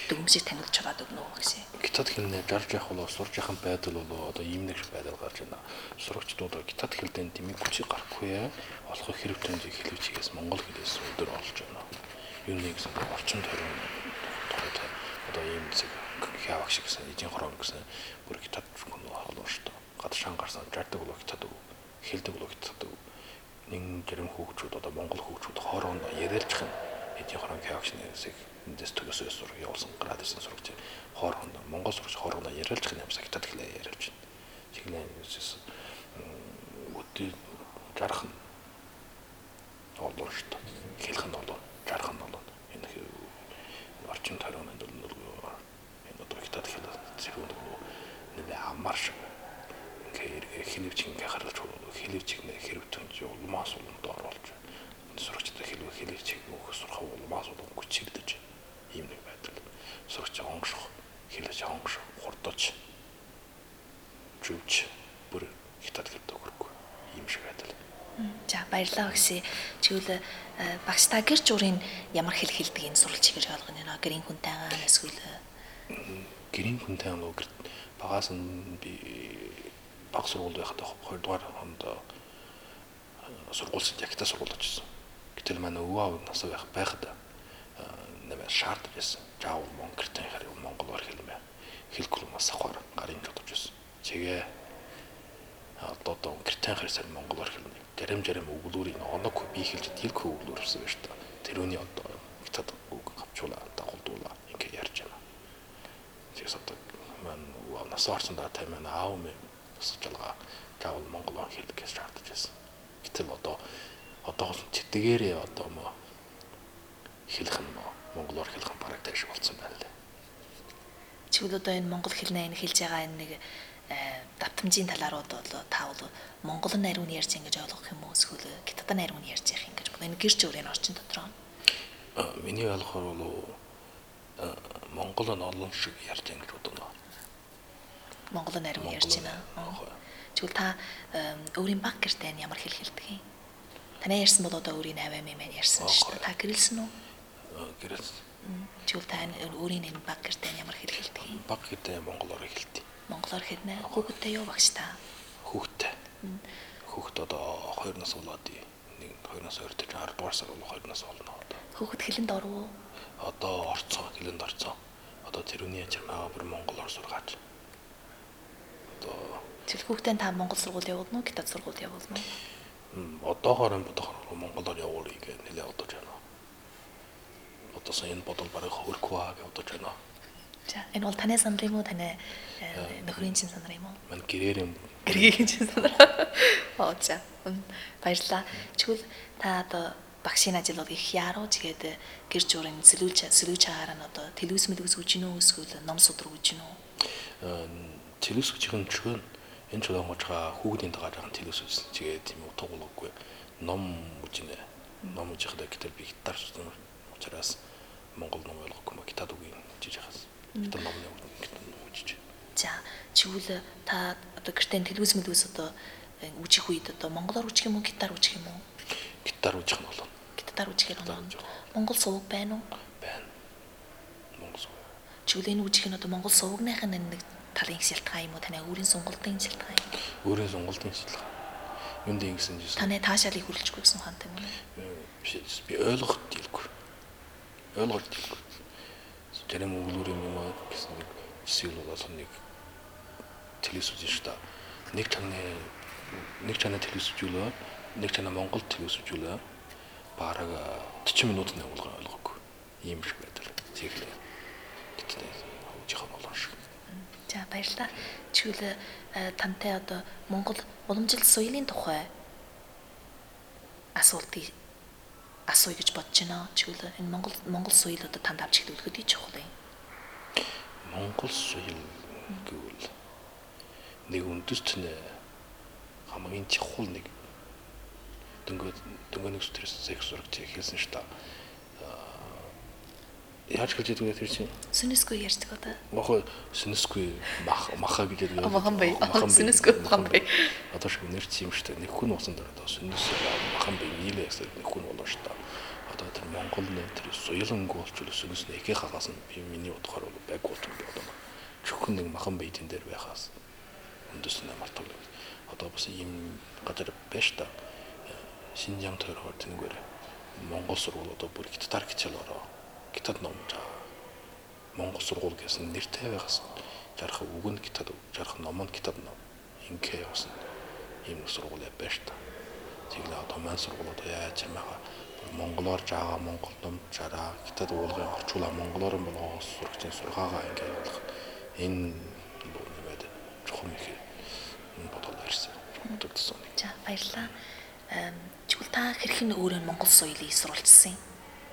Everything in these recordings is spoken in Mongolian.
хүмүүсийг танилцуулж байгаа өгнө үү гэсэн. Гитад хэлнэ жарж явах бол сурж явах байдал бол одоо ийм нэг байдал гарч байна. Сурагчдууд гитад хэлдэн дэмий хүчийг гарахгүй олох хэрэг тэмдэг хэлвчигээс монгол хэлээс өдөр олж байна. Юу нэг гэсэн орчин тойрон одоо ийм зэрэг хяваг шиг гэсэн эдийн хорон гэсэн бүр гитад холоо шүү дээ. Гадшаан гарсан жардаг бол гитад хэлдэг бол гитад нэг гэрэн хүүхчүүд одоо монгол хүүхчүүд хоорондоо ярилцах нь эдийн хорон хяваг шинээс эндээс төгсөөс сур явуулсан гараад ирсэн сурагч хоорондоо монгол сурагч хоорондоо ярилцах юм са гитад хэлээ яриулж байна. Чиглэн юусэн өдөө жарах нь олон шүү дээ. Хэлэх нь олон, жарах нь олон. Энэ орчин тойрон энэ одоо гитад хэлээ зэрэг нэг амар шиг хэлвч ингээ харж хэлвч ингээ хэрэгтэн улмаас уламд оруулж сурагчдад хэлвч өгөх сурах улмаас улам хүчигдэж ийм нэг байдал. Сурагч онгошох, хэлж онгошох, хурдаж, жүвч бүр хятад хэлдэг хөрөхгүй ийм шиг байдал. За баярлалаа гэсэн. Чивэл багш та гэр журийн ямар хэл хэлдэг энэ сурвалжийг гэж ойлгоно нэ гэрийн хүнтэйгаа эсвэл гэрийн хүнтэй нь багаас нь би баг сургууль байхад 2 дугаар хонд сургуульд ягта сургууль очсон. Гэтэл манай өвөө аав нас байхад нэмээ шаардж байсан. Жаав монголтой харин монголоор хэлмээ. Хэлэхгүй маш ахаар гарын бодож байсан. Чигээ одоо гэртэн харсаар монголоор хэлнэ. Жарим өглөөрийн оног би хэлж дийлэхгүй өглөөр өссөн байж та. Тэрүүний одоо гитад үг авчуулаа дагуулдуулаа ингэ ярьж байна. Тэгээс одоо маань нас орсон даа таймаа аав минь суулгаа заавал монголоор хэлэх гэж шаардаж байсан. Гэтэл одоо тэтгээрээ одоо хэлэх нь монголоор хэлэх нь бараг тааш болсон байна лээ. Чивэл одоо энэ монгол хэлнээ энэ хэлж байгаа энэ нэг давтамжийн талаарууд бол та бол монгол найрууг нь ярьж ингэж ойлгох юм уу эсвэл гитад найрууг нь ярьж явах юм гэж бол энэ гэр журийн орчин дотроо. Миний ойлгохоор бол монгол нь олон шиг ярьж ингэж бодно. Монгол найрууг ярьж байна. Чивэл та өөрийн баг гэртээ ямар хэл хэлдэг юм? Танай ярьсан бол одоо өөрийн 8 мэн ярьсан шүү дээ. Та гэрэлсэн үү? Гэрэлсэн. Чивэл та өөрийн энэ баг гэртээ ямар хэл хэлдэг юм? Баг гэртээ монголоор хэлдэг. Монголоор хэлнэ. Хүүхэдтэй юу багш та? Хүүхэдтэй. Хүүхэд одоо 2 нас болоод нэг 2 нас 2 дэх 10 дугаар сар бол 2 нас болно одоо. Хүүхэд хэлэнд оров уу? Одоо орцсон, хэлэнд орцсон. Одоо тэрүүний ячмаа бүр монголоор сургаач. Тэл хүүхдээ та монгол сургууль явуулна уу, гитад сургууль явуулна уу? Одоогоор монголоор явуулъя гэж нэлээд бодож байна. Одоосон энэ бодол бараг хөрөхгүй гэж бодож байна. За энэ бол таны санал юм уу, таны нөхрийн чинь санал юм уу? Мань гэрээр юм. Гэргийн чинь санал. За баярлалаа. Чигвэл та одоо багшийн ажил бол их яруу тэгээд гэр журын сэлүүлж чагаар нь одоо телевиз мэдвэс үжин үү эсвэл ном судраг үжин үү? Телевиз үжин чигэн энэ ч удаа гоожгаа хүүхдийн дагаа жаахан телевиз үзсэн. Тэгээд тийм утгуулгүй ном үжинэ. Ном үжихдээ гэтэл би гитар сусан учраас монгол ном ойлгохгүй ма гитад үгүй жиж хаас. Гитар номны үжиж. За чигвэл та одоо гэртээ телевиз мэдвэс одоо үжих үед одоо монголоор үжих юм уу, гитар үжих юм уу? Гитар үжих нь болоо. Гитар үжихээр болно. Монгол сувг байна уу? Байна. Монгол сувг. Чигвэл энэ үжих нь одоо монгол сувгных нь нэг талын шалтгаан юм уу, таны өөрийн сонголтын шалтгаан юм уу? Өөрийн сонголтын шалтгаан. Юунд ингэсэн жишээ. Таны таашаалыг хүрэлцэхгүй гэсэн ухаантай юм уу? Би ойлгох дийлгүй. Ойлгох дийлгүй. Тэрэн өглөөрийн юм гэсэн нэг зүйл болоод нэг телевиз үзэн шүү дээ. Нэг чанаа телевиз үзүүлээ. Нэг чанаа монгол телевиз үзүүлээ. Бараг 40 минут нэг ойлгохгүй. Ийм шиг байдаг. Тэглээ. Гэтэл хөвжих нь олон шиг. За баярлалаа. Чигвэл тантай одоо Монгол уламжлалт соёлын тухай асуултыг асууя гэж бодож байна. Чигвэл энэ Монгол соёл одоо танд авч хэлүүлэхэд ий чухал юм. Монгол соёл гэвэл нэг үндэстэн хамгийн чухал нэг дөнгөний стресс секс сурагч хэлсэн шүү дээ. Яаж хэлж яддаг вэ тэр чинь? Сүнэсгүй ярьдаг одоо. Мохо сүнэсгүй маха гэж яддаг. Махан бай. Сүнэсгүй махан бай. Одоо шиг нэр чи юм штэ. Нэг хүн усан дээр одоо сүнэс махан бай нийлээ гэсэн нэг хүн болно штэ. Одоо тэр Монгол нэ тэр суялангүй болчихвол сүнэс нэхээ хагаас нь би миний бодохоор бол байг болж би одоо чөхөн нэг махан бай тэн дээр байхаас үндэс нь мартаг. Одоо бас ийм газар байж та Шинжаан тойрогоор тэнгээр Монгол сургууль одоо бүр гитар хичээл ороо. Гитад ном жаа. Монгол сургууль гэсэн нэртэй байгаас жарах үгэнд гитад жарах номонд гитад ном. Инкээ явсан. Ийм сургууль байж та. Тэглээ одоо маань сургууль одоо яаж ямаага монголоор жаагаа монгол ном жараа гитад уулгын орчуулаа монголоор нь болгоос сурагчийн сургаагаа ингээ болох. Энэ нэмээд чухам их бодол ирсэн. Бодогдсон. За баярлалаа. Чүл та хэрхэн өөрөө Монгол соёлыг суралцсан юм?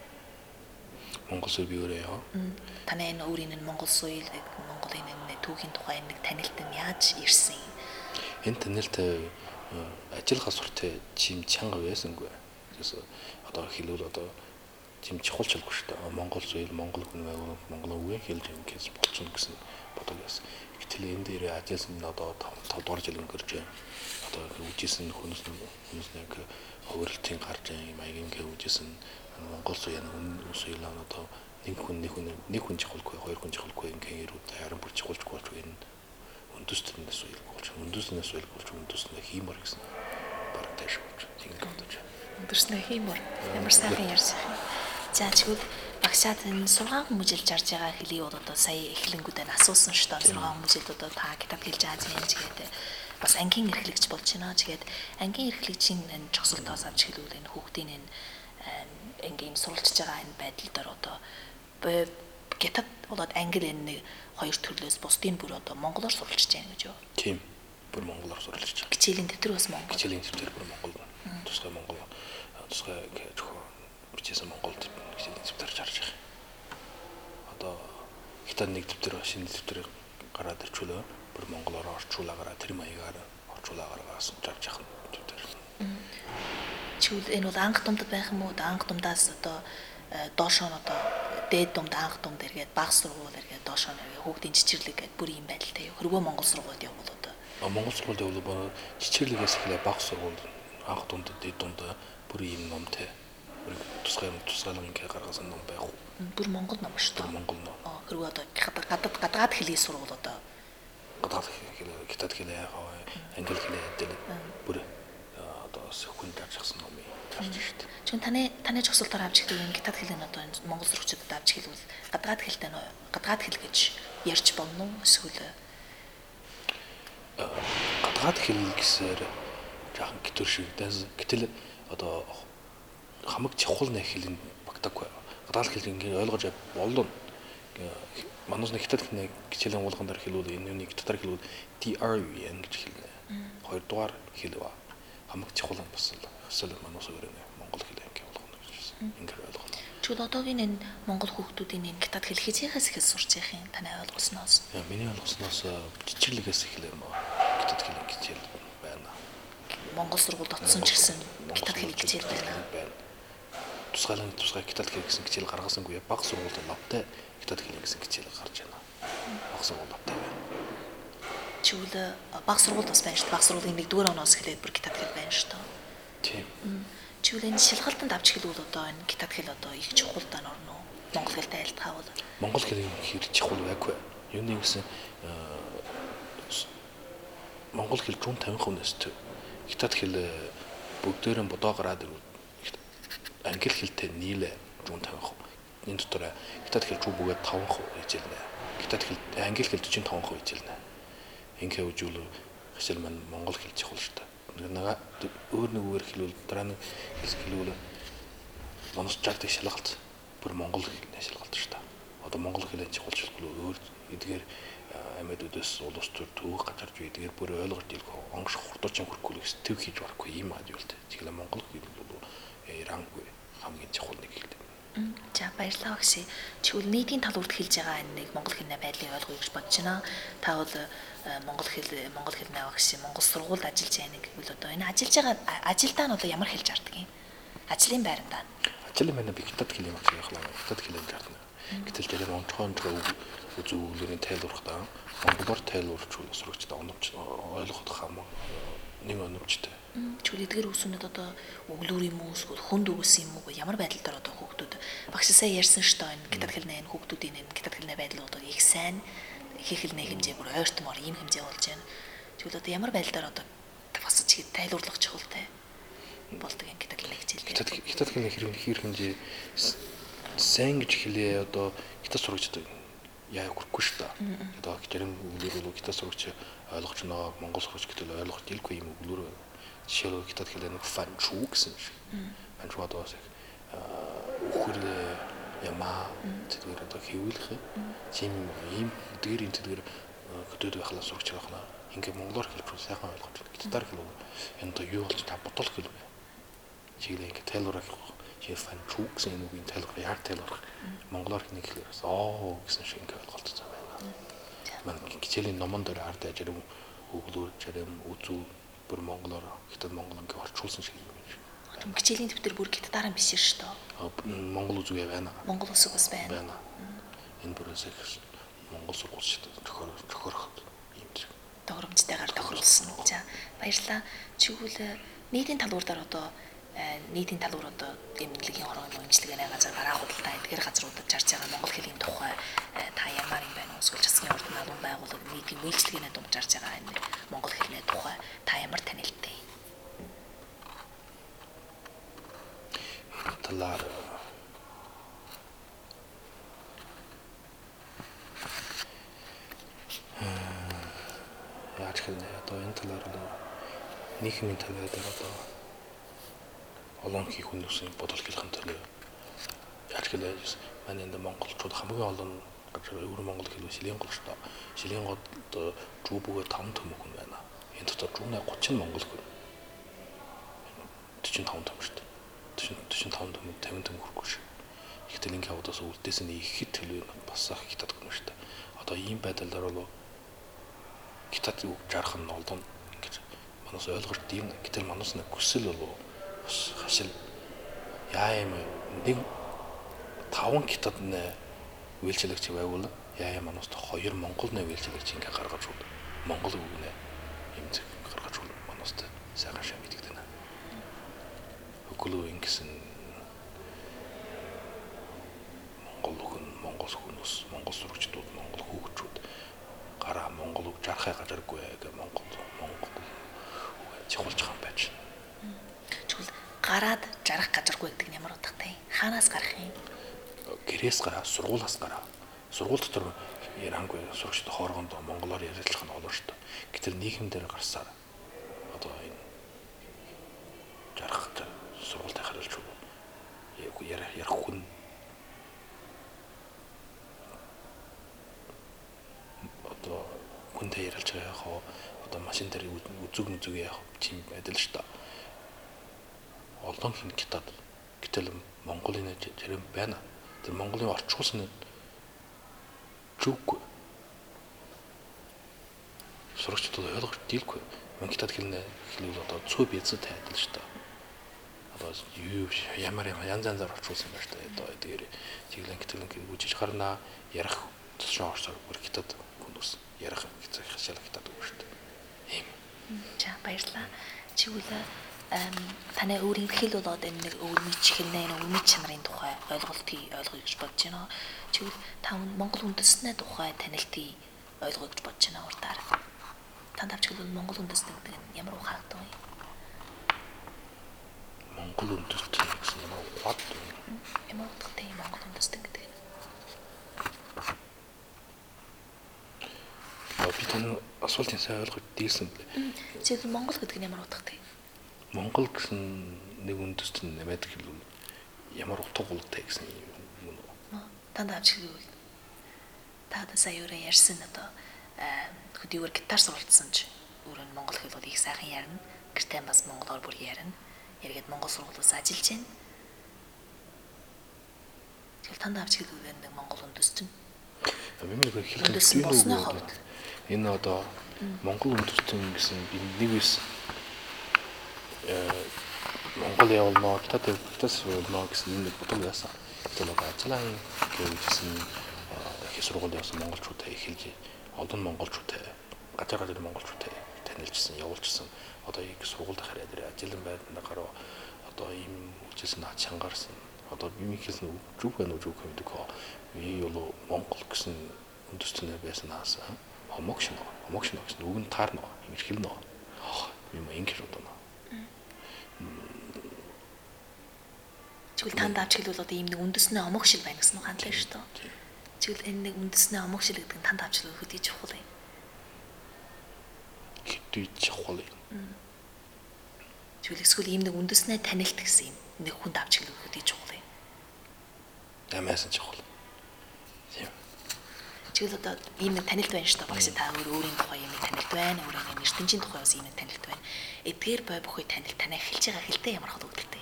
Монгол соёл би өөрөө яа. Таны энэ өөрийн энэ Монгол соёл, Монголын энэ түүхийн тухай нэг танилт нь яаж ирсэн юм? Энэ танилт ажил гасвартай чим чанга байсангүй. Тэс одоо хэлвэл одоо чим чухалчилгүй шүү дээ. Монгол соёл, монгол хүн байгаад монгол үгээ хэлж юм гэж болчихно гэсэн бодол байсан. Гэтэл энэ дээр ажилласан одоо 5 дугаар жил өнгөрч байна. Одоо үжижсэн хүнс нэг хөвөрлтийн гарч юм аягийн үжижсэн Монгол соёл соёлоо одоо нэг хүн чухалгүй, хоёр хүн чухалгүй ингээ яруу харин бүр чухалчгүй болж байна. Үндэстэн соёл болж, үндэстэн соёл болж, үндэстэн хиймэр гэсэн баг тааш болж тийм бодож байна. Үндэстэн хиймэр ямар сайхан ярьсан юм. За чигвэл багшаад энэ 6 хүмүүжилж арж байгаа хэлий одоо сая эхлэнгүүдээ асуусан шүү дээ. 6 хүмүүжилд одоо та гитад хэлж байгаа юм чигээд бас ангийн эрхлэгч болж байна. Чигээд ангийн эрхлэгчийн энэ жогсолтоос авч хэлвэл энэ хүүхдийн энэ ангийн суралцж байгаа энэ байдал дээр одоо гитад болоод англи энэ хоёр төрлөөс бусдын бүр одоо монголоор суралцж байгаа гэж юу? Тийм. Бүр монголоор суралцж байгаа. Хичээлийн дэвтэр бас монгол. Хичээлийн дэвтэр бүр монгол. Тусгай монгол. Тусгай зөвхөн бичсэн монголд хичээлийн дэвтэр харж байгаа. Одоо хятад нэг дэвтэр шинэ дэвтэр гараад ирчүүлээ. Бүр монголоор орчуулаагаараа тэр маягаар орчуулаагаараа гаргасан жарж яхан дэвтэр. Чүл энэ бол анх думдад байх юм уу? Анх думдаас одоо доош нь одоо дээд думд анх думд эргээд баг сургууль эргээд доош нь хүүхдийн чичирлэг гэдэг бүр юм байдалтай юу? Хөрвөө Монгол сургуульд явбал одоо. Монгол сургуульд явбал чичирлэгээс эхлээ баг сургууль анх думд дээд думд бүр юм номтой. Тусгайлан ингээ гаргасан ном байх уу? Бүр монгол ном шүү дээ. Монгол ном. Хөрвөө одоо гадаад хэлний сургууль одоо. Гадаад хэлээ, гитад хэлээ ягаа, англи хэлээ гэдэг бүр хүн даржсан ном юм гарч шүү дээ. Чин таны жогсолтоор авч хэлвэл гитад хэлэн одоо энэ монгол сурагчдад авч хэлвэл гадаад хэлтэй нөө гадаад хэл гэж ярьж болно уу? Эсвэл гадаад хэл гэсээр жаахан гитэр шиг гэтэл одоо хамаг чухал нэг хэлэнд багтаагүй. Гадаад хэл ингээ ойлгож болно. Манайс нэг хятад хэлний хичээлийн уулган дээр хэлвэл энэ үнийг татар хэлвэл DRUN гэж хэлнэ. Хоёрдугаар хэл ба хамаг чухал юм бас л эсвэл манайс өөрөө монгол хэл ингээ болгоно гэж хэлсэн. Ингээ ойлгоно. Чүл одоогийн энэ монгол хүүхдүүдийн энэ гитад хэл хизээхээс ихэл сурч явах юм таны ойлгосноос. Миний ойлгосноос чичирлэгээс эхлэв юм аа. Гитад хэл хичээл байна. Монгол сургуульд очсон ч гэсэн гитад хэл хичээл байна. Тусгай гитад хэл гэсэн хичээл гаргасангүй баг сургуульд лавтай гитад хэл гэсэн хичээл гарч байна. Баг сургууль лавтай байна. Чүл баг сургууль бас байна шүү дээ. Баг сургуулийн 1-р оноос эхлээд бүр гитад хэл байна шүү дээ. Тийм. Чүл энэ шалгалтанд авч хэлвэл одоо энэ гитад хэл одоо их чухал даа орно уу? Монгол хэлтэй айлтгаавал. Монгол хэл хэр чухал байггүй. Юуны гэсэн монгол хэл 150% нэстэй. Гитад хэл бүгдээрээ бодоо гараад ирвэл англи хэлтэй нийлээ 150%. Энэ дотор гитад хэл бүгд 5% хичээлнэ. Гитад хэл англи хэл 45% хичээлнэ. Ингээ үжүүл хэсэл маань монгол хэл чухал шүү дээ. Нэг өөр нэгээр хэлвэл дараа нь хэлвэл манайс 60-ыг шалгалт бүр монгол хэлний шалгалт шүү дээ. Одоо монгол хэлний чухалчлалгүй өөр эдгээр амьдуудаас улс төр төвөг газарж эдгээр бүр ойлгож илгөө онгош хурдуучин хөркүүлэх төв хийж барахгүй юм аа юу л дээ. Тэгэлээ монгол хэл бол ирангүй хамгийн чухал нэг хэл. За баярлалаа багш. Чигвэл нийтийн талбарт хэлж байгаа энэ нэг монгол хэлний байдлыг ойлгоё гэж бодож байна. Та бол монгол хэлний багш монгол сургуульд ажиллаж байна гэвэл одоо энэ ажиллаж байгаа ажилдаа нь одоо ямар хэлж арддаг юм? Ажлын байрандаа. Ажлын байранд би гитад хэлний багш явахлаа. Гитад хэлээр жаарна. Гэтэл тэр онцгой үзүүлбэрийн тайлбарлахдаа монголоор тайлбарлаж сурагчдад ойлгоход хамаа нэг оновчтой. Чүл эдгээр үсүүнүүд одоо өглөр юм уу эсвэл хүнд өгсөн юм уу ямар байдлаар одоо хүүхдүүд багш сая ярьсан шүү дээ энэ гитар хэлнэ энэ хүүхдүүдийн энэ гитар хэлнэ байдлуудыг их сайн хийх хэлнэ хэмжээ бүр ойртмоор ийм хэмжээ болж байна. Чүл одоо ямар байдлаар одоо босож ихэд тайлбарлах чухалтай болдог энэ гитар хэлнэ хичээлдээ. Гитар хэлнэ хэрэг хэмжээ сайн гэж хэлээ одоо гитар сурагчдад яа хүрхгүй шүү дээ. Одоо гитарын өглөр бол гитар сурагч ойлгож байгаа монгол сурагч гэтэл ойлгох дэлгүй юм өглөр. Жишээлбэл гитар хэлнэ фанчуу гэсэн шиг. Фанчуу одоо үхрээ ямаа тэдгээр одоо хэвлэх ийм эдгээрийн тэдгээр хөдөөд байхлаа сурагч байхна ингээ монголоор хэлбэр сайхан ойлгож байна. Гитар хэл энэ одоо юу болж та бодол хэлвэ. Чиглээ ингээ тайлбарах фанчуу гэсэн энэ үгийн тайлбар яг тайлбарах монголоор хэлний хэлээс гэсэн шиг ингээ ойлголцсон байна. Манай хичээлийн номон дээр ард ажирам өглөр жарим үзүү бүр монголоор хятад монгол ингээ орчуулсан шиг юм шиг. Хичээлийн дэвтэр бүр хятадаар биш шүү дээ. Монгол үзүүгээ байна. Монгол ус бас байна. Энэ бүрээс их монгол сургууль шүү дээ. Тохирох юм шиг. Тохиромжтойгоор тохируулсан. За баярлалаа. Чигүүл нийтийн талбараар одоо нийтийн талбар одоо гэмнэлгийн хорооны үнэлгээний газар гараа худалдаа эдгээр газруудад зарж байгаа монгол хэлний тухай та ямар юм байна уу? Эсвэл засгийн ордон албан байгууллага нийтийн үйлчлэгээний дунд зарж байгаа энэ монгол хэлний тухай та ямар танилттай? Талаар яаж хэлнэ одоо энэ талаар нийгмийн талаар одоо олон их хүмүүсийн бодол хэлхэн төлөө яаж хэлээ манай энэ монголчууд хамгийн олон өвөр монгол хэлөө шилийн гол шүү дээ. Шилийн гол жуу бүгэ 5 төмөн байна. Энэ дотор жууны 30 монгол хэл 45 төмөн шүү дээ. 45 төмөн 50 төмөн хүрхгүй шүү. Ихтэл ингэ явдаас үлдээс нь ихэд төлөө бас ах хятад гэнэ шүү дээ. Одоо ийм байдлаар бол хятад үг жарах нь олон ингэж манаас ойлгож дийм гэтэл манаас нэг хүсэл болов хашил яа юм нэг 5 хятад нэ үйлчлэгч байвал яа юм манаас 2 монгол нэ үйлчлэгч ингээ гаргаж үл монгол үг нэ юм зэрэг гаргаж үл манаас сайхан шам гэдэг дэнэ өглөө ингэсэн монгол хүн монгол хүмүүс монгол сурагчдууд монгол хүүхчүүд гараа монгол үг жарахай газаргүй гэ монгол чухалж байгаа юм байж. Чухал гараад жарах газаргүй гэдэг нь ямар утгатай? Хаанаас гарах юм? Гэрээс гараа, сургуулаас гараа. Сургууль дотор ярангүй сурагчтай хооронд монголоор ярилцлах нь олон шүү дээ. Гэтэл нийгэмдэр гарсаар одоо энэ жарах сургуультай харилж ярих хүн одоо хүнтэй ярилж байгаа яах одоо машин дээр үзэг яах тийм байдал шүү дээ. Олон хин хятад гэтэл монголын зарим байна. Тэр монголын орчуулсан зүг сурагчдад ойлгож дийлгүй. Хятад хэлнэ хэлвэл одоо цөв бязтай адил шүү дээ. Одоо юу ямар янз орчуулсан байна шүү дээ. Одоо дээр чиглэн гэтэл үжиж гарнаа ярих тушаа орсоор бүр хятад хүмүүс ярих хашаал хятад үг шүү дээ. Ийм. За баярлалаа. Чигүүл таны өөрийн хэл болоод энэ нэг өвөрмөч хэлнэ өвөрмөч чанарын тухай ойлгоё гэж бодож байна. Чигүүл та монгол үндэстний тухай танилтыг ойлгоё гэж бодож байна урдаар. Танд авчгүй монгол үндэстэн гэдэг нь ямар ухаалтай вэ? Монгол үндэстэн гэсэн ямар ухаалтай вэ? Ямар утгатай монгол үндэстэн гэдэг нь? Би таны асуултын сайн ойлгож дийлсэн бэ? Зөвхөн монгол гэдэг нь ямар утгатай? Монгол гэсэн нэг үндэстэн нэмээд хэлвэл ямар утга болтой гэсэн юм уу? Танд авчгүй. Та сая өөрөө ярьсан одоо хөдийгээр гитар суралцсан ч өөрөө монгол хэл бол их сайхан ярина. Гэртээ бас монголоор бүр ярина. Яргээд монгол сургуулиас ажиллаж байна. Тэгэл танд авчгүй нэг монгол үндэстэн. Миний хэлэх энэ одоо монгол үндэстэн гэсэн би нэг биш Монгол явуулнаа, хятад явуулнаа гэсэн энэ бодол яасан. тэр нэг ажлын гэвчсэн их сургууль явсан монголчуудтай эхэлж олон монголчуудтай газар монголчуудтай танилцсан явуулчихсан одоо их сургуульд хараад ирээ ажлын байранд гараа одоо ийм үжилсэн наад чангарсан одоо би хэлсэн зүг байна уу зүг гэдэг хоо би бол монгол гэсэн үндэстнээ байсан аасан хомогшно гэсэн үг нь таарна ингэж хэлнэ юм ингэж бодно Чигэл танд авч хэлвэл одоо ийм нэг үндэснээ омогшил байна гэсэн үг хандлаа шүү дээ. Чигэл энэ нэг үндэснээ омогшил гэдэг нь танд авч хэлвэл хөдий чухал юм. Хөдий чухал юм. Чигэл эсвэл ийм нэг үндэснээ танилт гэсэн юм. Нэг хүнд авч хэлвэл хөдий чухал юм. Амаасан чухал. Тийм. Чигэл одоо ийм нэг танилт байна шүү дээ. Багш та өөрийн тухай ийм нэг танилт байна. Өөрийн ертөнцийн тухай бас ийм нэг танилт байна. Эдгээр бай бүхий танилт танаа эхэлж байгаа хэлтэй ямар хол үүдэлтэй.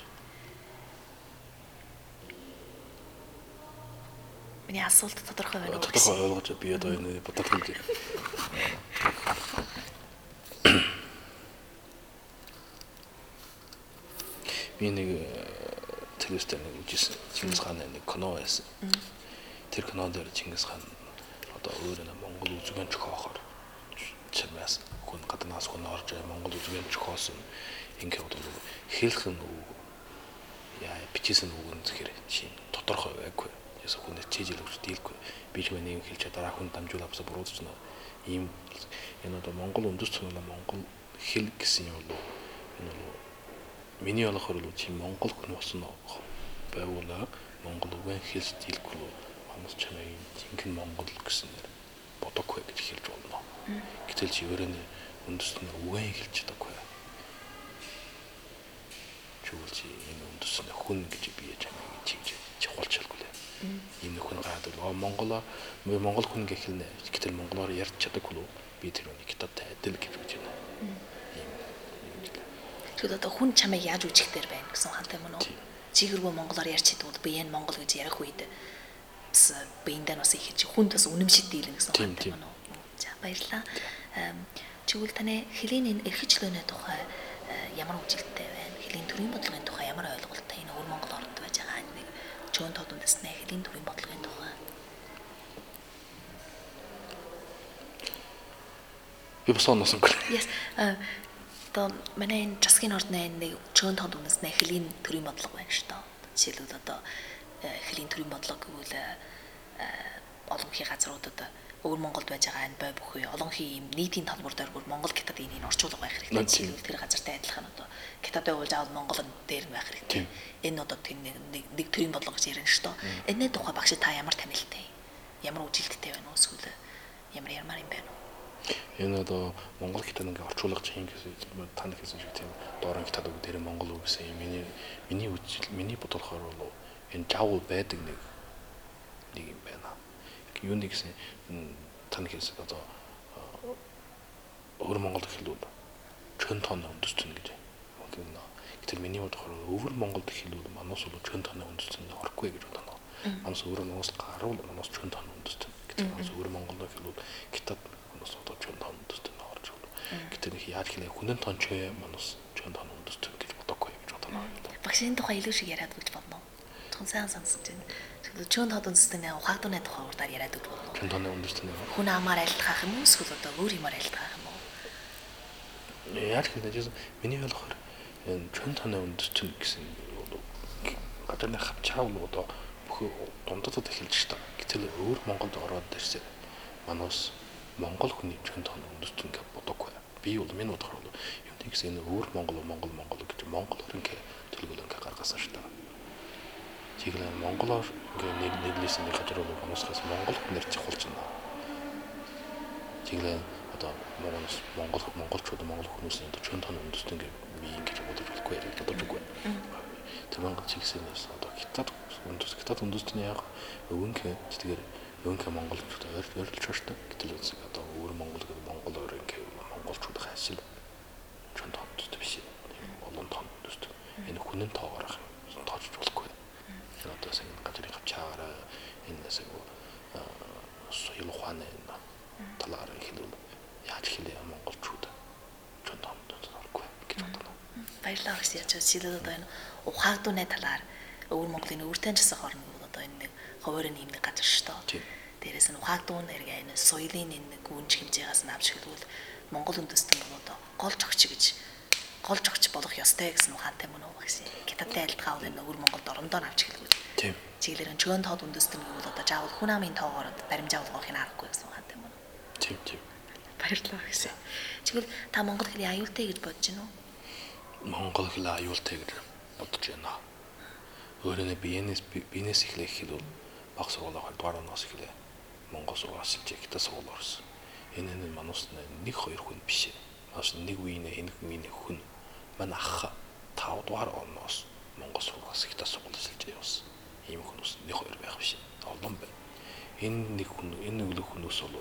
Миний асуулт тодорхой байна уу? Тодорхой ойлгож би одоо энэ бодож байна. Би нэг телевизээр нэг үзсэн Чингис хааны нэг кино байсан. Тэр кинон дээр Чингис хаан одоо өөрөө Монгол үзэгэн зохиохоор чимээс хүн гаднаас хүн орж Монгол үзэгэн зохиосон ингээд бол хэлэх нь яа бичсэн үг нь зэрэг чинь тодорхой байггүй. Ясаа хүн чийжэл өгч дийлгүй. Би ч нэг хэлж дараа хүн дамжуулаад бас буруудчихна. Ийм энэ одоо Монгол үндэс цэглэл Монгол хэл гэсэн юм болов. Энэ бол миний болохоор л чи Монгол хүн болсон байвала Монгол үгэн хэлж дийлгүй л хүмүүс чамайг жинхэнэ Монгол гэсэн бодоггүй гэж хэлж болно. Гэтэл чи өөрөө үндэс нь үгэн хэлж чадахгүй. Чүгэл чи энэ үндэс нь хүн гэж би чамайг чигж чухалчилгүй. Энэ хүн гад Монгол хүн гэхэлнэ. Гэтэл монголоор ярьж чадахгүй л би тэр үнийг хятадтай адил гэж үзэж байна. Тэгвэл одоо хүн чамайг яаж үжигдээр байна гэсэн хантай мөн үү? Чигэргүй монголоор ярьж чадвал би энэ монгол гэж ярих үед бас биендээ бас их хүнд бас үнэмшид дийлнэ гэсэн хантай мөн үү? За баярлалаа. Чигвэл таны хэлийн энэ эрхчлөөний тухай ямар үжилттэй байна? Хэлийн төрийн бодлогын тухай ямар ойлголттой энэ өвөр монгол орнд байж байгаа нэг чөөн тод үндэснээ хэлийн төрийн бодлогын тухай. Би бас оноосон гэх. Yes. Одоо манай энэ засгийн ордны нэг чөөн тод үндэснээ хэлийн төрийн бодлого байна шүү дээ. Жишээлбэл одоо хэлийн төрийн бодлого гэвэл олон хий газруудад өвөр Монголд байж байгаа энэ бай бүхий олон хий ийм нийтийн талбар дээр бүр Монгол Хятад энийг орчуулга байх хэрэгтэй. Жишээлбэл тэр газартай адилхан одоо Хятад байвал заавал Монгол дээр нь байх хэрэгтэй. Энэ одоо тэр нэг төрийн бодлого гэж ярина шүү дээ. Энэний тухай багш та ямар танилттай? Ямар үжилттэй байна уу эсвэл ямар ярмаар юм байна уу? Энэ одоо Монгол Хятад ингээ орчуулга чинь гэсэн танд хэлсэн шиг тийм доорн Хятад үг дээр Монгол үг гэсэн юм. Миний бодлохоор бол энэ жавл байдаг нэг юм байна. Юу нэг гэсэн тань хэлсэн одоо өвөр Монголд хэлвэл чөн тооны үндэстэн гэж байна. Гэтэл миний бодлохоор өвөр Монголд хэлвэл манус бол чөн тооны үндэстэн орохгүй гэж бодно. Манус өвөр Монголд гарвал манус чөн тооны үндэстэн. Гэтэл манус өвөр Монголд хэлвэл Хятад манус одоо чөн тооны үндэстэн орж байна. Гэтэл их яаж хэлээ хүнэн тончоо манус чөн тооны үндэстэн гэж бодохгүй гэж бодно. Багш энэ тухай илүү шиг яриад гэж бодно. Тун сайн сонсож байна. Чөөн тод үндэстэн ухаагдууны тухай урдаар яриад гэж бодно. Чөн тооны үндэстэн хүн амаар айлтгах юм уу эсвэл одоо өөр юмар айлтгах юм уу? Яаж хэлэх вэ? Миний ойлгохоор энэ чөн тооны үндэстэн гэсэн гадааны хавчаав нь одоо бүх дундадад эхэлж штэ. Гэтэл өөр Монголд ороод ирсэн манус Монгол хүний чөн тооны үндэстэн гэж бодохгүй. Би бол миний бодохоор юм гэсэн өөр Монгол гэж монголоор ингээ төлөвлөлт ингээ гаргасан штэ. Чиглэл монголоор ингээ нэрлэсэн нэг газар бол манусхаас монгол нэр чухалж байна. Чиглэл одоо монголчууд монгол хүмүүс энэ чөн тооны үндэстэн ингээ би ингэж бодож болохгүй. Тэр монгол чигсээс одоо Хятад үндэстний яг өвөнхөө тэгээд өвөнхөө монголчууд ойрлож шаарддаг. Гэтэл одоо өөр монгол өөр ингээ монголчууд хайшил чөн тооны үндэстэн биш. Олон тооны үндэстэн. Энэ хүнэн тоогоор тоож болохгүй. Энэ одоо сайн газрын хавчаараа энэ сайн соёл ухааны талаар хэлвэл яаж хэлээ монголчууд чөн тооны үндэстэн орохгүй гэж бодно. Баярлалаа гэж яаж жишээлбэл одоо энэ ухаагдууны талаар өвөр Монголын өвөртөн засах орн одоо ховойрын юм нэг газар шүү Тийм. дээ. Дээрээс нь ухаагдуун нэргээ энэ соёлын энэ гүнж хэмжээгээс нь авч хэлбэл Монгол үндэстэн болоод голж огч болох ёстой гэсэн ухаантай мөн үү гэсэн. Хятадтай айлтгаа бол энэ өвөр Монголд орондоо авч хэлбэл. Тийм. Чиглэлээр нь чөөн тоод үндэстэн гэвэл одоо жаавал хүн амын тоогоор баримжаа болгохыг харахгүй гэсэн ухаантай мөн үү? Тийм. Баярлалаа гэсэн. Чигвэл та монгол хэлний аюултай гэж бодож байна уу? Монгол хэл аюултай гэж бодож байна. Өөрөөр биенээс эхлэх хэл бол баг сургуулаа 2 дугаар оноос эхлээ. Монгол сургуулиас хэлж ихтэй сургууль орсон. Энэ манус 1-2 хүн биш. Манус нэг үеийн хүн манай ах 5 дугаар оноос Монгол сургуулиас ихтэй сургуулиас хэлж явсан. Ийм хүмүүс 1-2 байх биш. Олон байна. Энэ өглөө хүмүүс бол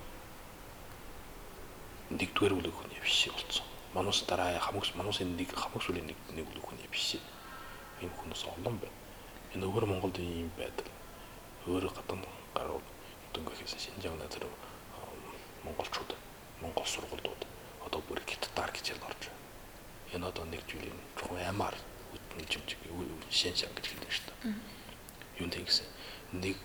нэгдүгээр өглөө хүн биш болсон. Манус дараа манусын нэг үлийн нэг өглөө хүн биш. Энэ хүмүүс олон байна. Энэ өвөр Монголд ийм байдал. Өөр гадна гаруй дөнгөхийн Шинжааны тэр монголчууд, монгол сургуулиуд одоо бүр хятадаар гэж орж байна. Энэ одоо нэг жилийн жоохон амар жимжиг Шинжаан гэж хэлдэг шүү дээ. Юун тэгсэн нэг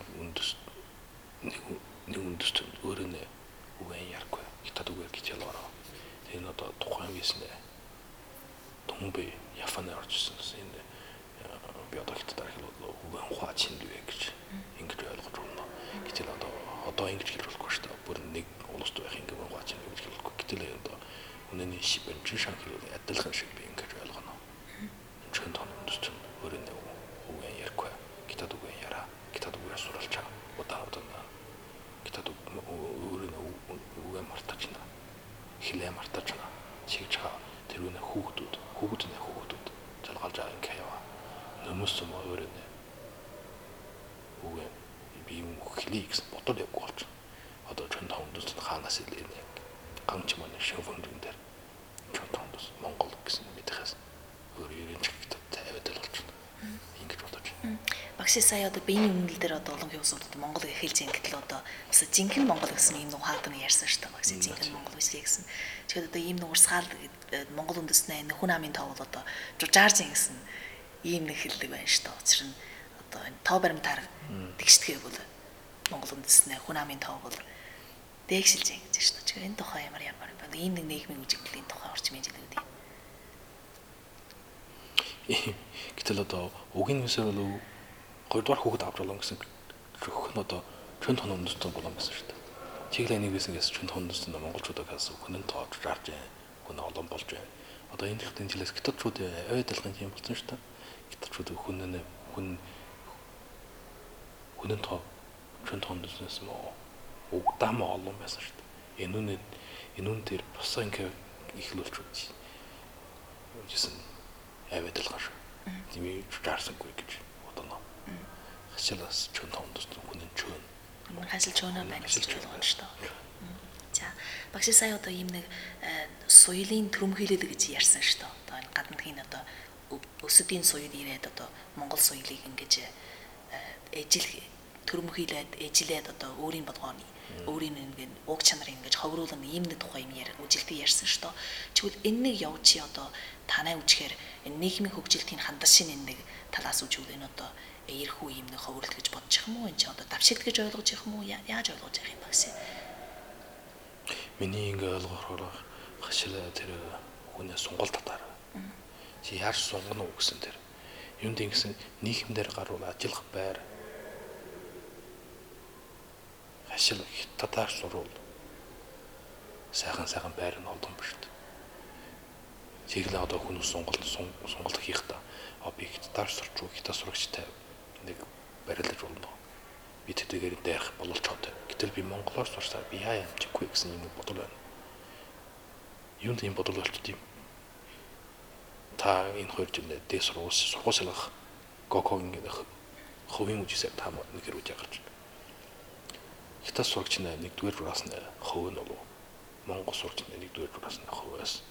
үндэст өөрөө үгэн яргүй хятад үгээр гэж ялгараа. Энэ одоо тухайн виснэ Томбе Японы орж ирсэн энэ би одоо хятадаар хэлвэл үгэн ухаа чиндвэ гэж ингэж ойлгож байна. Гэтэл одоо ингэж хэлж болохгүй шүү дээ. Бүр нэг улсд байх ингэ ухаа чиндвэ гэж хэлэхгүй. Гэтэл одоо үнэний шибэн шанх хэлвэл адилхан шиг би ингэж ойлгоно. Чөн тон үндэст өөрөө үгэн яргүй хятад үгэн яраа. Хятад үгээр суралцаа. Удаа хятад өөрөө үгэн мартаж байна. Хилээ мартаж байна. Чигж хаа тэр үнэ хүүхдүүд жалгалж байгаа ингэ яваа. Нөмөс юм өөрөө үгэн би юм хэлий гэсэн бодол явгүй болж. Одоо чон тоондос хаанаас илээ ганч манай шофонжин дээр чон тоондос Монгол гэсэн мэдээс өөрөө юм чигт тавиад л болж байна. Ингэж бодож. Багш сая одоо биений үнэлэл дээр одоо олон хүмүүсүүд Монгол эхэлж ингэтэл одоо бас жинхэнэ Монгол гэсэн ийм нэг хаалтны ярьсан шүү дээ. Багш жинхэнэ Монгол биш гэсэн. Тэгэхээр одоо ийм нэг урсгаал Монгол үндэснээ энэ хүн амын тоо бол одоо жужаарж ингэсэн ийм нэг хэллэг байна шүү дээ. Учир нь одоо энэ тоо баримтаар тэгшдэхээ бол Монгол үндэснээ хүн амын тоо бол дээгшилж ингэж шүү дээ. Тэгэхээр энэ тухай ямар юм бэ? Ийм нэг нийгмийн үжиглэлийн тухай орчмын жилүүд юм. Гэтэл одоо үгийн мэсэр бол 2 дугаар хүүхэд авч болон гэсэн хөх нь одоо чөн тон үндэстэн болон гэсэн шүү дээ. Чиглэл нэг биснээс чөн тон үндэстэн монголчуудаас хүн нь тоож жарж байна. Хүн олон болж байна. Одоо энэ ихтэй жилээс гитарчууд ойдалгын юм болсон шүү дээ. Гитарчууд хүн нь тоо чөн тон үндэснээс мөн угдам олон байсан шүү дээ. Энэ дээр бас ингэ ихлүүлж үзсэн. Жисэн ойдалгын шүү. Тийм жаарсангүй гэж бодоно. Хашилаас чөн тоондос хүн нь чөн. Хашил чөнөө байна гэж ойлгоно шүү дээ. За багш сая одоо ийм нэг соёлын төрөмхийлэл гэж ярьсан шүү дээ. Одоо энэ гадныхын одоо өсөдийн соёл ирээд одоо монгол соёлыг ингэж төрөмхийлээд эжилээд одоо өөрийн болгооны өөрийн ингээд уг чанарыг ингэж ховруулан ийм нэг тухай юм үжилтийг ярьсан шүү дээ. Тэгвэл энэ нэг явж одоо танай үжихээр энэ нийгмийн хөгжилтийн хандашийн энэ нэг талаас үжүүл энэ одоо эрхүү юм нэг ховролт гэж бодчих юм уу? Энэ ч одоо давшигт гэж ойлгож явах юм уу? Яаж ойлгож явах юм багс? Миний ингээ ойлгохоор хашилаа тэр хүний сунгал татаар. Чи яаж сунгана уу гэсэн тэр. Юунд ингэсэн нийгэмдэр гаруул ажиллах байр. Хашил татаар сурвал сайхан байр нь олдон биш. Чиглэл одоо хүн сонголт хийх та объект таар сурч хита сурагчтай нэг барилж болно. Би тэдгээр дайрах бололч чад. Гэтэл би монголоор сурсаар би яа ямчгүй гэсэн юм бодол байна. Юунд ийм бодол болчт юм. Та энэ хоёр жилдээ дэ сургуулах гокон гэдэг хөвийн үжисээр та нэг хэрэг гарч. Хита сурагч нь нэгдүгээр жураас нь хөв нь болов. Монгол сурагч нь нэгдүгээр жураас нь хөвөөс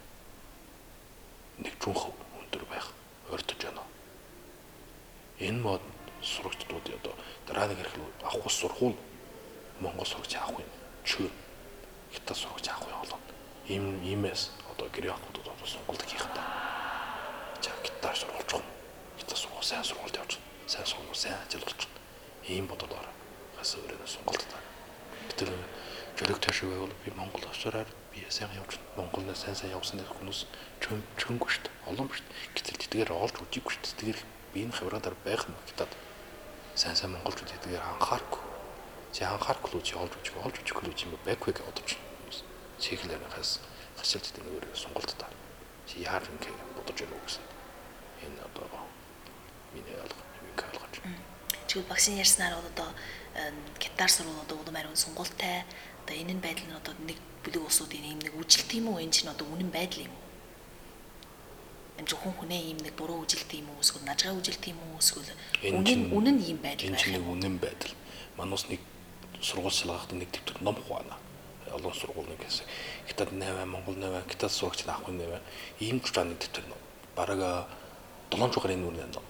нэг чүн хөв өндөр байх ойртож байна. Энэ мод сурагчдууд одоо дараа нэг хэрэг авах сургуул монгол сурагч авах юм чөө хятад сурагч авах юм болоо. Иймээс одоо гэрээ хотод одоо сонголт хийх та. За гитар сургуулж байгаа. Хятад сургууль сайн сургуульд явж сайн сургууль сайн ажил болж байна. ийм бодлоор хас өөрөө сонголттой. Гэтэл жөрөг ташиг байвал би Монгол очроор би сайн явж Монголд сайн явсан гэх хүмүүс чөнгөө шүү дээ. Олон шүү дээ. Гэтэл тэдгээр олж үзээгүй шүү дээ. Тэдгээр биеийн хавраагаар байх юм гэдэгт сайн монголчууд тэдгээр анхаарахгүй. Чи анхаарахгүй л чи олж үзэх л юм байхгүй гэж бодож байна. Чиглэлээс хасаад гэдэг нь өөрөө сонголттой. Чи яаж ингэ бодож байна уу гэсэн. Энэ одоо миний ойлгож. Чигвэл багшийн ярьснаар одоо гитар сурвал одоо улам ариун сонголттой. Одоо энэ байдал нь одоо нэг бүлэг улсуудын ийм нэг үжилт юм уу? Энэ чинь одоо үнэн байдал юм уу? Энэ зөвхөн хүнээ ийм нэг буруу үжилт юм уу? Эсвэл нажгаа үжилт юм уу? Эсвэл үнэн ийм байдал байх юм. Энэ үнэн байдал. Манус нэг сургууль шалгахад нэг төвтөр ном хуваана. Олон сургуулийн гэсэн. Гитад 8, Монгол 8, гитад сурагч наахгүй 8. Ийм жургааны төвтөр ном. Бараг 7 жугарын нүрийн ном.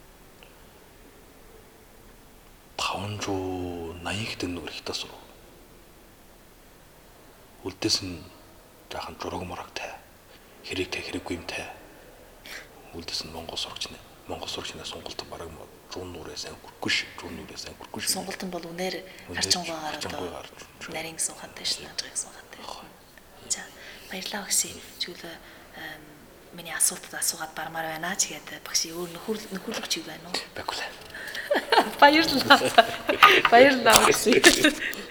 580 дэх гитад сурах. Үлдээс нь жаахан жураг морагтай. Хэрэгтэй хэрэггүй юмтай. Үлдээс нь Монгол сурагчнаас сонголт бараг 100 нүрээс ангөргүй шүү. Сонголт нь бол үнээр харчангуйгаар одоо нарийн гэсэн ухаантай шүү, нажгын гэсэн ухаантай. За баярлалаа багш. Чиглэл миний асуултад асуугаад бармаар байна ч гэдэг багш өөр нөхөрлөгч юу байна уу? Баггүй. Баярлалаа. Баярлалаа багш.